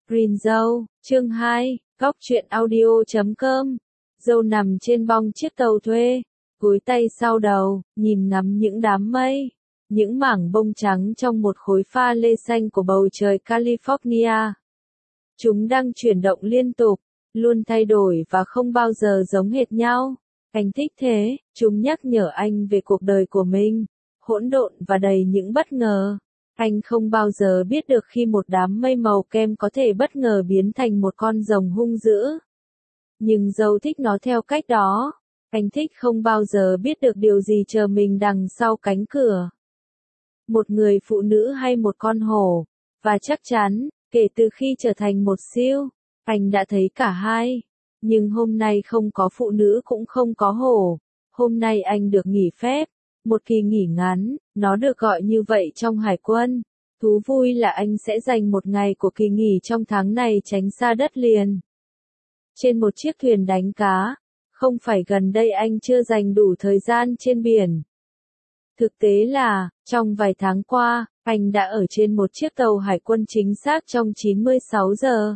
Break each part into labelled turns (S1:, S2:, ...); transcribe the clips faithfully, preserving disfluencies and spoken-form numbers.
S1: Green Dâu, chương hai, góc truyện audio chấm com. Dâu nằm trên bong chiếc tàu thuê, gối tay sau đầu, nhìn ngắm những đám mây, những mảng bông trắng trong một khối pha lê xanh của bầu trời California. Chúng đang chuyển động liên tục, luôn thay đổi và không bao giờ giống hệt nhau. Anh thích thế, chúng nhắc nhở anh về cuộc đời của mình, hỗn độn và đầy những bất ngờ. Anh không bao giờ biết được khi một đám mây màu kem có thể bất ngờ biến thành một con rồng hung dữ. Nhưng dâu thích nó theo cách đó. Anh thích không bao giờ biết được điều gì chờ mình đằng sau cánh cửa. Một người phụ nữ hay một con hổ. Và chắc chắn, kể từ khi trở thành một siêu, anh đã thấy cả hai. Nhưng hôm nay không có phụ nữ cũng không có hổ. Hôm nay anh được nghỉ phép. Một kỳ nghỉ ngắn, nó được gọi như vậy trong hải quân. Thú vui là anh sẽ dành một ngày của kỳ nghỉ trong tháng này tránh xa đất liền. Trên một chiếc thuyền đánh cá, không phải gần đây anh chưa dành đủ thời gian trên biển. Thực tế là, trong vài tháng qua, anh đã ở trên một chiếc tàu hải quân chính xác trong chín mươi sáu giờ.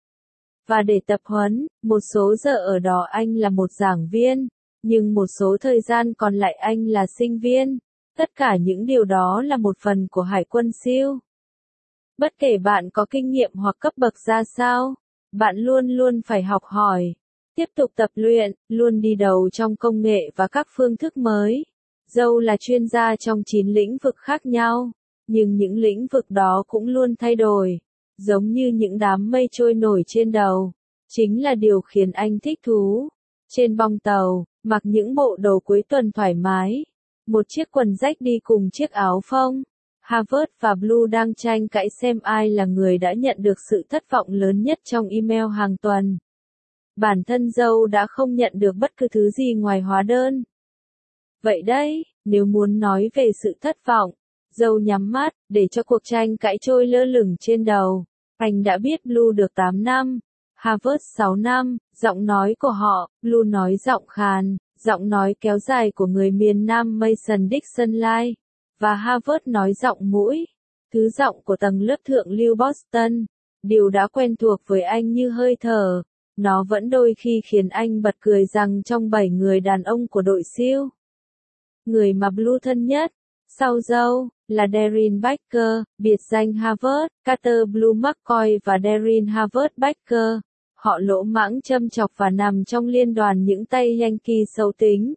S1: Và để tập huấn, một số giờ ở đó anh là một giảng viên. Nhưng một số thời gian còn lại anh là sinh viên. Tất cả những điều đó là một phần của hải quân siêu. Bất kể bạn có kinh nghiệm hoặc cấp bậc ra sao, bạn luôn luôn phải học hỏi, tiếp tục tập luyện, luôn đi đầu trong công nghệ và các phương thức mới. Dâu là chuyên gia trong chín lĩnh vực khác nhau, nhưng những lĩnh vực đó cũng luôn thay đổi, giống như những đám mây trôi nổi trên đầu. Chính là điều khiến anh thích thú. Trên bong tàu, mặc những bộ đồ cuối tuần thoải mái, một chiếc quần rách đi cùng chiếc áo phông. Harvard và Blue đang tranh cãi xem ai là người đã nhận được sự thất vọng lớn nhất trong email hàng tuần. Bản thân dâu đã không nhận được bất cứ thứ gì ngoài hóa đơn. Vậy đấy, nếu muốn nói về sự thất vọng, dâu nhắm mắt, để cho cuộc tranh cãi trôi lơ lửng trên đầu. Anh đã biết Blue được tám năm. Harvard sáu năm, giọng nói của họ, Blue nói giọng khàn, giọng nói kéo dài của người miền Nam Mason-Dixon Line, và Harvard nói giọng mũi, thứ giọng của tầng lớp thượng lưu Boston. Điều đã quen thuộc với anh như hơi thở, nó vẫn đôi khi khiến anh bật cười rằng trong bảy người đàn ông của đội siêu, người mà Blue thân nhất, sau dâu, là Darren Baker, biệt danh Harvard, Carter Blue McCoy và Darren Harvard Baker. Họ lỗ mãng châm chọc và nằm trong liên đoàn những tay Yankee xấu tính.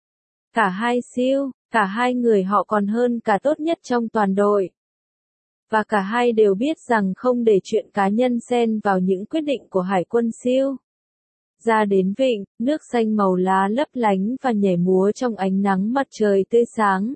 S1: Cả hai siêu, cả hai người họ còn hơn cả tốt nhất trong toàn đội. Và cả hai đều biết rằng không để chuyện cá nhân xen vào những quyết định của hải quân siêu. Ra đến vịnh, nước xanh màu lá lấp lánh và nhảy múa trong ánh nắng mặt trời tươi sáng.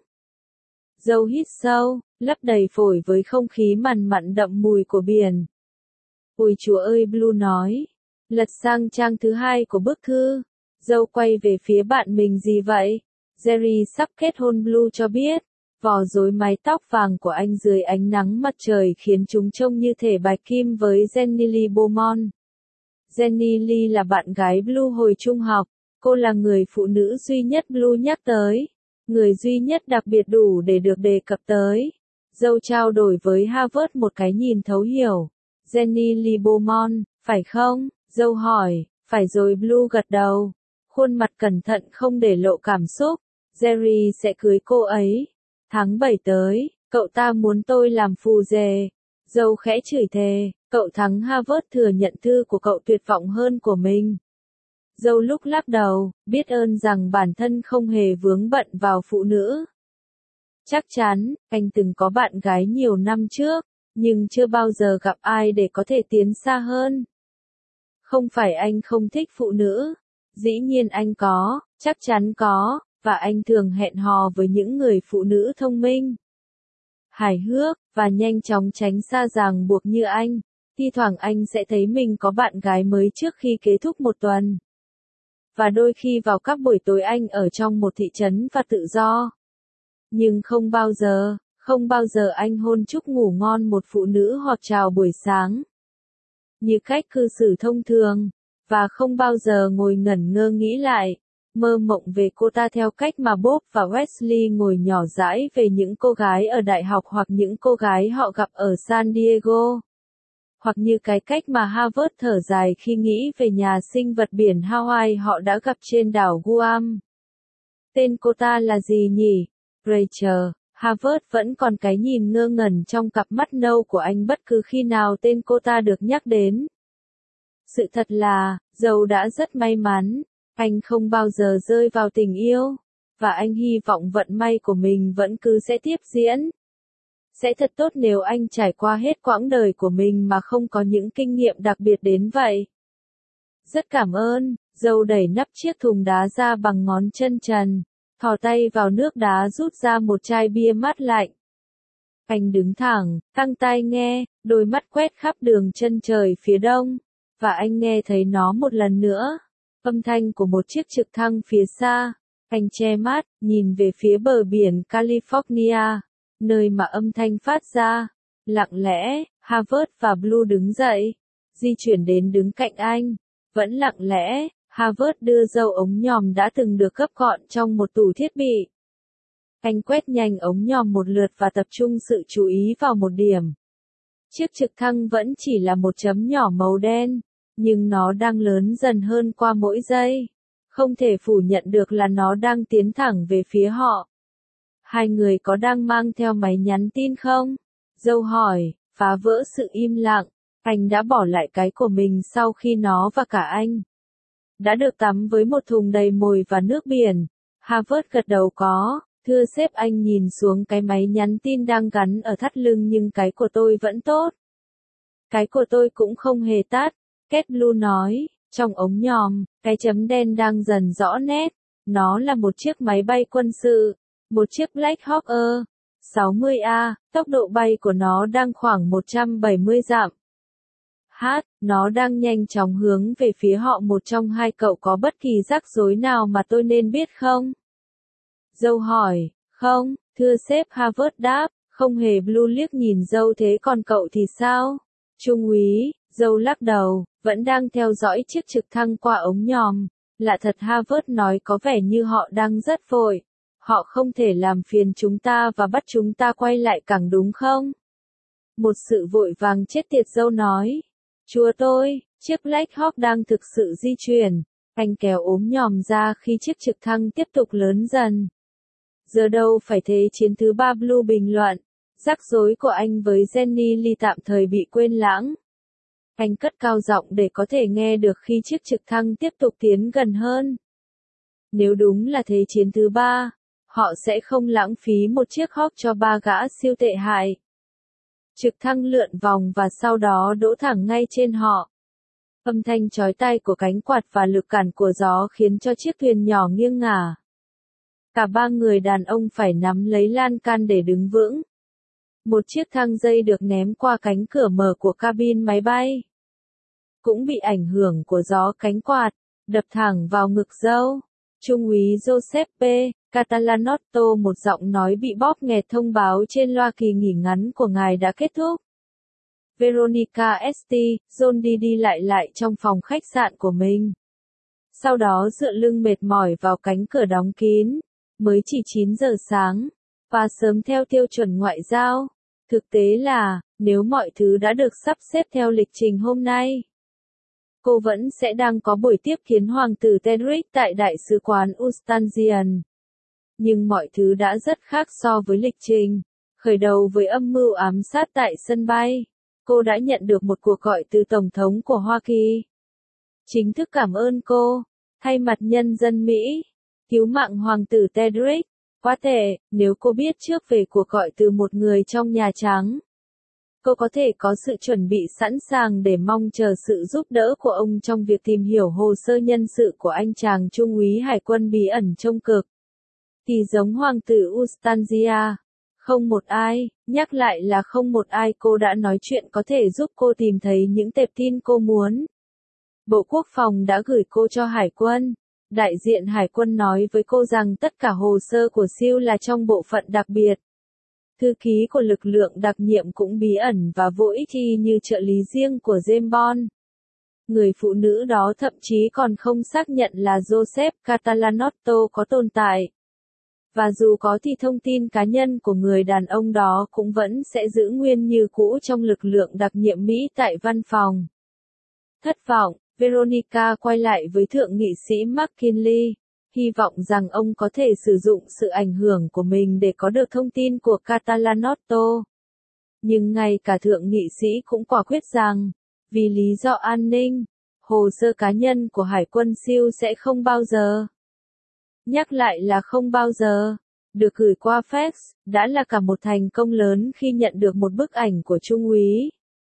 S1: Dâu hít sâu, lấp đầy phổi với không khí mặn mặn đậm mùi của biển. Ôi chúa ơi, Blue nói. Lật sang trang thứ hai của bức thư. Dâu quay về phía bạn mình gì vậy? Jerry sắp kết hôn. Blue cho biết. Vò rối mái tóc vàng của anh dưới ánh nắng mặt trời khiến chúng trông như thể bạch kim với Jenny Lee Beaumont. Jenny Lee là bạn gái Blue hồi trung học. Cô là người phụ nữ duy nhất Blue nhắc tới. Người duy nhất đặc biệt đủ để được đề cập tới. Dâu trao đổi với Harvard một cái nhìn thấu hiểu. Jenny Lee Beaumont, phải không? Dâu hỏi. Phải rồi. Blue gật đầu. Khuôn mặt cẩn thận không để lộ cảm xúc. Jerry sẽ cưới cô ấy. Tháng bảy tới, cậu ta muốn tôi làm phù rể. Dâu khẽ chửi thề. Cậu thắng Harvard thừa nhận thư của cậu tuyệt vọng hơn của mình. Dâu lúc lắc đầu, biết ơn rằng bản thân không hề vướng bận vào phụ nữ. Chắc chắn, anh từng có bạn gái nhiều năm trước, nhưng chưa bao giờ gặp ai để có thể tiến xa hơn. Không phải anh không thích phụ nữ. Dĩ nhiên anh có, chắc chắn có, và anh thường hẹn hò với những người phụ nữ thông minh, hài hước, và nhanh chóng tránh xa ràng buộc như anh. Thi thoảng anh sẽ thấy mình có bạn gái mới trước khi kết thúc một tuần. Và đôi khi vào các buổi tối anh ở trong một thị trấn và tự do. Nhưng không bao giờ, không bao giờ anh hôn chúc ngủ ngon một phụ nữ hoặc chào buổi sáng. Như cách cư xử thông thường, và không bao giờ ngồi ngẩn ngơ nghĩ lại, mơ mộng về cô ta theo cách mà Bob và Wesley ngồi nhỏ dãi về những cô gái ở đại học hoặc những cô gái họ gặp ở San Diego. Hoặc như cái cách mà Harvard thở dài khi nghĩ về nhà sinh vật biển Hawaii họ đã gặp trên đảo Guam. Tên cô ta là gì nhỉ? Rachel. Harvard vẫn còn cái nhìn ngơ ngẩn trong cặp mắt nâu của anh bất cứ khi nào tên cô ta được nhắc đến. Sự thật là, Joe đã rất may mắn, anh không bao giờ rơi vào tình yêu, và anh hy vọng vận may của mình vẫn cứ sẽ tiếp diễn. Sẽ thật tốt nếu anh trải qua hết quãng đời của mình mà không có những kinh nghiệm đặc biệt đến vậy. Rất cảm ơn, Joe đẩy nắp chiếc thùng đá ra bằng ngón chân trần, thò tay vào nước đá rút ra một chai bia mát lạnh. Anh đứng thẳng, tăng tai nghe, đôi mắt quét khắp đường chân trời phía đông, và anh nghe thấy nó một lần nữa. Âm thanh của một chiếc trực thăng phía xa. Anh che mắt, nhìn về phía bờ biển California, nơi mà âm thanh phát ra. Lặng lẽ, Harvard và Blue đứng dậy, di chuyển đến đứng cạnh anh. Vẫn lặng lẽ, Harvard đưa dâu ống nhòm đã từng được gấp gọn trong một tủ thiết bị. Anh quét nhanh ống nhòm một lượt và tập trung sự chú ý vào một điểm. Chiếc trực thăng vẫn chỉ là một chấm nhỏ màu đen, nhưng nó đang lớn dần hơn qua mỗi giây. Không thể phủ nhận được là nó đang tiến thẳng về phía họ. Hai người có đang mang theo máy nhắn tin không? Joe hỏi, phá vỡ sự im lặng. Anh đã bỏ lại cái của mình sau khi nó và cả anh đã được tắm với một thùng đầy mồi và nước biển. Harvard gật đầu có, thưa sếp. Anh nhìn xuống cái máy nhắn tin đang gắn ở thắt lưng nhưng cái của tôi vẫn tốt. Cái của tôi cũng không hề tắt, Kate Blue nói. Trong ống nhòm, cái chấm đen đang dần rõ nét. Nó là một chiếc máy bay quân sự, một chiếc Black Hawk sáu mươi A, tốc độ bay của nó đang khoảng một trăm bảy mươi dặm. Hát, nó đang nhanh chóng hướng về phía họ. Một trong hai cậu có bất kỳ rắc rối nào mà tôi nên biết không? Joe hỏi, không, thưa sếp. Harvard đáp, không hề. Blue liếc nhìn Joe. Thế còn cậu thì sao? Trung úy, Joe lắc đầu, vẫn đang theo dõi chiếc trực thăng qua ống nhòm. Lạ thật, Harvard nói, có vẻ như họ đang rất vội. Họ không thể làm phiền chúng ta và bắt chúng ta quay lại cảng đúng không? Một sự vội vàng chết tiệt, Joe nói. Chúa tôi, chiếc Black Hawk đang thực sự di chuyển. Anh kéo ống nhòm ra khi chiếc trực thăng tiếp tục lớn dần. Giờ đâu phải thế chiến thứ ba. Blue bình luận. Rắc rối của anh với Jenny Lee tạm thời bị quên lãng. Anh cất cao giọng để có thể nghe được khi chiếc trực thăng tiếp tục tiến gần hơn. Nếu đúng là thế chiến thứ ba, họ sẽ không lãng phí một chiếc Hawk cho ba gã siêu tệ hại. Trực thăng lượn vòng và sau đó đỗ thẳng ngay trên họ. Âm thanh chói tai của cánh quạt và lực cản của gió khiến cho chiếc thuyền nhỏ nghiêng ngả. Cả ba người đàn ông phải nắm lấy lan can để đứng vững. Một chiếc thang dây được ném qua cánh cửa mở của cabin máy bay. Cũng bị ảnh hưởng của gió cánh quạt, đập thẳng vào ngực Joe. Trung úy Giuseppe Catalanotto, một giọng nói bị bóp nghẹt, thông báo trên loa kỳ nghỉ ngắn của ngài đã kết thúc. Veronica ét tê, John đi đi lại lại trong phòng khách sạn của mình. Sau đó dựa lưng mệt mỏi vào cánh cửa đóng kín. Mới chỉ chín giờ sáng, và sớm theo tiêu chuẩn ngoại giao. Thực tế là, nếu mọi thứ đã được sắp xếp theo lịch trình hôm nay, cô vẫn sẽ đang có buổi tiếp kiến Hoàng tử Tedric tại Đại sứ quán Ustanzian. Nhưng mọi thứ đã rất khác so với lịch trình. Khởi đầu với âm mưu ám sát tại sân bay, cô đã nhận được một cuộc gọi từ Tổng thống của Hoa Kỳ. Chính thức cảm ơn cô, thay mặt nhân dân Mỹ, cứu mạng Hoàng tử Tedric. Quá tệ, nếu cô biết trước về cuộc gọi từ một người trong Nhà Trắng, cô có thể có sự chuẩn bị sẵn sàng để mong chờ sự giúp đỡ của ông trong việc tìm hiểu hồ sơ nhân sự của anh chàng trung úy hải quân bí ẩn trông cực. Thì giống Hoàng tử Ustanzia. Không một ai, nhắc lại là không một ai cô đã nói chuyện có thể giúp cô tìm thấy những tệp tin cô muốn. Bộ Quốc phòng đã gửi cô cho Hải quân. Đại diện Hải quân nói với cô rằng tất cả hồ sơ của siêu là trong bộ phận đặc biệt. Thư ký của lực lượng đặc nhiệm cũng bí ẩn và vô ích y như trợ lý riêng của James Bond. Người phụ nữ đó thậm chí còn không xác nhận là Joseph Catalanotto có tồn tại. Và dù có thì thông tin cá nhân của người đàn ông đó cũng vẫn sẽ giữ nguyên như cũ trong lực lượng đặc nhiệm Mỹ tại văn phòng. Thất vọng, Veronica quay lại với thượng nghị sĩ McKinley, hy vọng rằng ông có thể sử dụng sự ảnh hưởng của mình để có được thông tin của Catalanotto. Nhưng ngay cả thượng nghị sĩ cũng quả quyết rằng, vì lý do an ninh, hồ sơ cá nhân của Hải quân siêu sẽ không bao giờ, nhắc lại là không bao giờ, được gửi qua fax, đã là cả một thành công lớn khi nhận được một bức ảnh của Trung úy.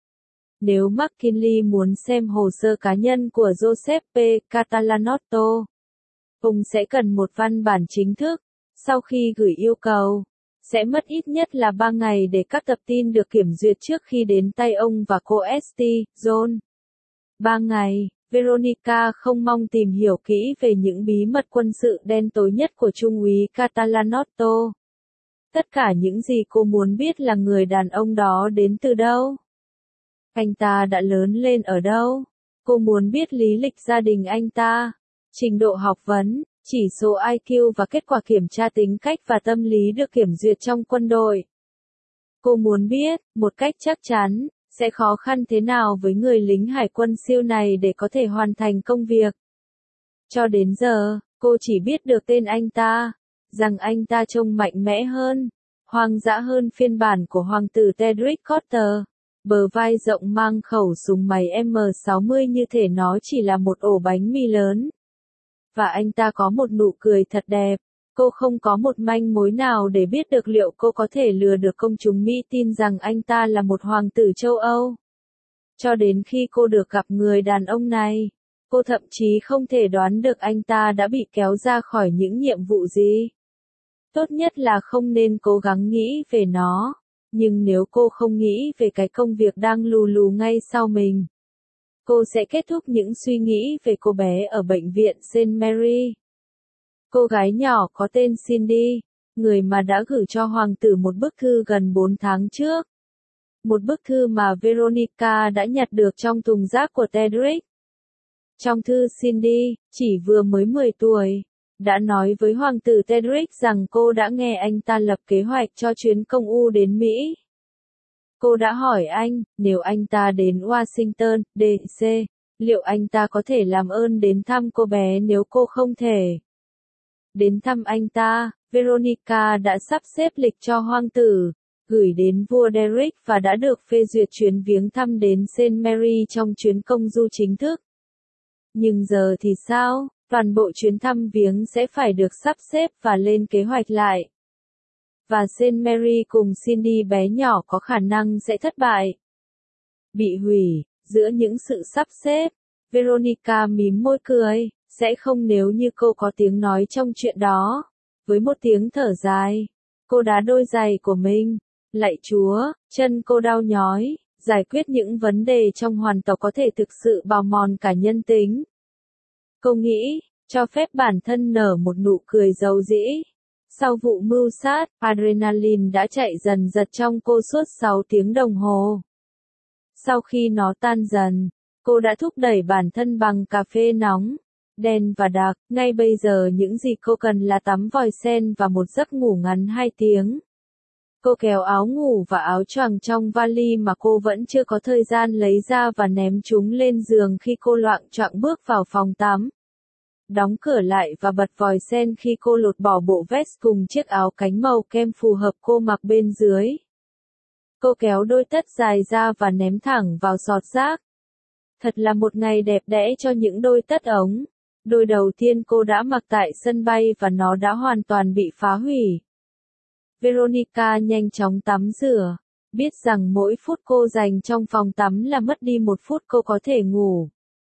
S1: Nếu McKinley muốn xem hồ sơ cá nhân của Giuseppe Catalanotto, ông sẽ cần một văn bản chính thức, sau khi gửi yêu cầu, sẽ mất ít nhất là ba ngày để các tập tin được kiểm duyệt trước khi đến tay ông và cô Esti, John. ba ngày, Veronica không mong tìm hiểu kỹ về những bí mật quân sự đen tối nhất của Trung úy Catalanotto. Tất cả những gì cô muốn biết là người đàn ông đó đến từ đâu. Anh ta đã lớn lên ở đâu? Cô muốn biết lý lịch gia đình anh ta, trình độ học vấn, chỉ số I Q và kết quả kiểm tra tính cách và tâm lý được kiểm duyệt trong quân đội. Cô muốn biết, một cách chắc chắn, sẽ khó khăn thế nào với người lính hải quân siêu này để có thể hoàn thành công việc. Cho đến giờ, cô chỉ biết được tên anh ta, rằng anh ta trông mạnh mẽ hơn, hoang dã hơn phiên bản của hoàng tử Tedric Cotter, bờ vai rộng mang khẩu súng máy M sáu mươi như thể nó chỉ là một ổ bánh mì lớn. Và anh ta có một nụ cười thật đẹp. Cô không có một manh mối nào để biết được liệu cô có thể lừa được công chúng Mỹ tin rằng anh ta là một hoàng tử châu Âu. Cho đến khi cô được gặp người đàn ông này, cô thậm chí không thể đoán được anh ta đã bị kéo ra khỏi những nhiệm vụ gì. Tốt nhất là không nên cố gắng nghĩ về nó, nhưng nếu cô không nghĩ về cái công việc đang lù lù ngay sau mình, cô sẽ kết thúc những suy nghĩ về cô bé ở bệnh viện Saint Mary. Cô gái nhỏ có tên Cindy, người mà đã gửi cho hoàng tử một bức thư gần bốn tháng trước. Một bức thư mà Veronica đã nhặt được trong thùng rác của Tedric. Trong thư Cindy, chỉ vừa mới mười tuổi, đã nói với hoàng tử Tedric rằng cô đã nghe anh ta lập kế hoạch cho chuyến công u đến Mỹ. Cô đã hỏi anh, nếu anh ta đến Washington, D C, liệu anh ta có thể làm ơn đến thăm cô bé nếu cô không thể đến thăm anh ta. Veronica đã sắp xếp lịch cho hoàng tử, gửi đến vua Derek và đã được phê duyệt chuyến viếng thăm đến Saint Mary trong chuyến công du chính thức. Nhưng giờ thì sao? Toàn bộ chuyến thăm viếng sẽ phải được sắp xếp và lên kế hoạch lại. Và Saint Mary cùng Cindy bé nhỏ có khả năng sẽ thất bại. Bị hủy, giữa những sự sắp xếp, Veronica mím môi cười, sẽ không nếu như cô có tiếng nói trong chuyện đó. Với một tiếng thở dài, cô đá đôi giày của mình. Lạy Chúa, chân cô đau nhói, giải quyết những vấn đề trong hoàn tộc có thể thực sự bào mòn cả nhân tính. Cô nghĩ, cho phép bản thân nở một nụ cười dầu dĩ. Sau vụ mưu sát, adrenaline đã chạy dần dật trong cô suốt sáu tiếng đồng hồ. Sau khi nó tan dần, cô đã thúc đẩy bản thân bằng cà phê nóng, đen và đặc. Ngay bây giờ những gì cô cần là tắm vòi sen và một giấc ngủ ngắn hai tiếng. Cô kéo áo ngủ và áo choàng trong vali mà cô vẫn chưa có thời gian lấy ra và ném chúng lên giường khi cô loạng choạng bước vào phòng tắm. Đóng cửa lại và bật vòi sen khi cô lột bỏ bộ vest cùng chiếc áo cánh màu kem phù hợp cô mặc bên dưới. Cô kéo đôi tất dài ra và ném thẳng vào sọt rác. Thật là một ngày đẹp đẽ cho những đôi tất ống. Đôi đầu tiên cô đã mặc tại sân bay và nó đã hoàn toàn bị phá hủy. Veronica nhanh chóng tắm rửa, biết rằng mỗi phút cô dành trong phòng tắm là mất đi một phút cô có thể ngủ.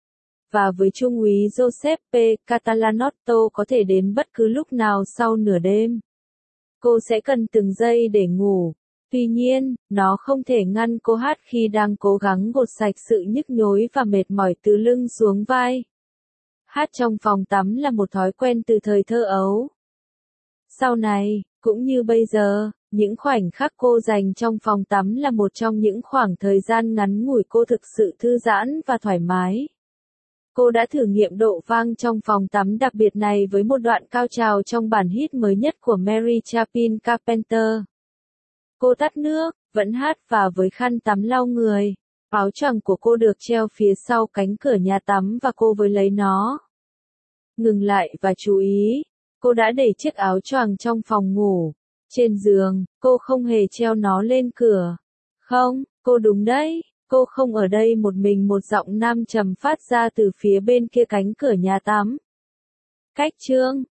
S1: Và với Trung úy Giuseppe Catalanotto có thể đến bất cứ lúc nào sau nửa đêm. Cô sẽ cần từng giây để ngủ. Tuy nhiên, nó không thể ngăn cô hát khi đang cố gắng gột sạch sự nhức nhối và mệt mỏi từ lưng xuống vai. Hát trong phòng tắm là một thói quen từ thời thơ ấu. Sau này, cũng như bây giờ, những khoảnh khắc cô dành trong phòng tắm là một trong những khoảng thời gian ngắn ngủi cô thực sự thư giãn và thoải mái. Cô đã thử nghiệm độ vang trong phòng tắm đặc biệt này với một đoạn cao trào trong bản hit mới nhất của Mary Chapin Carpenter. Cô tắt nước, vẫn hát và với khăn tắm lau người. Áo choàng của cô được treo phía sau cánh cửa nhà tắm và cô với lấy nó. Ngừng lại và chú ý, cô đã để chiếc áo choàng trong phòng ngủ. Trên giường, cô không hề treo nó lên cửa. Không, cô đúng đấy, cô không ở đây một mình, một giọng nam trầm phát ra từ phía bên kia cánh cửa nhà tắm. Cách chương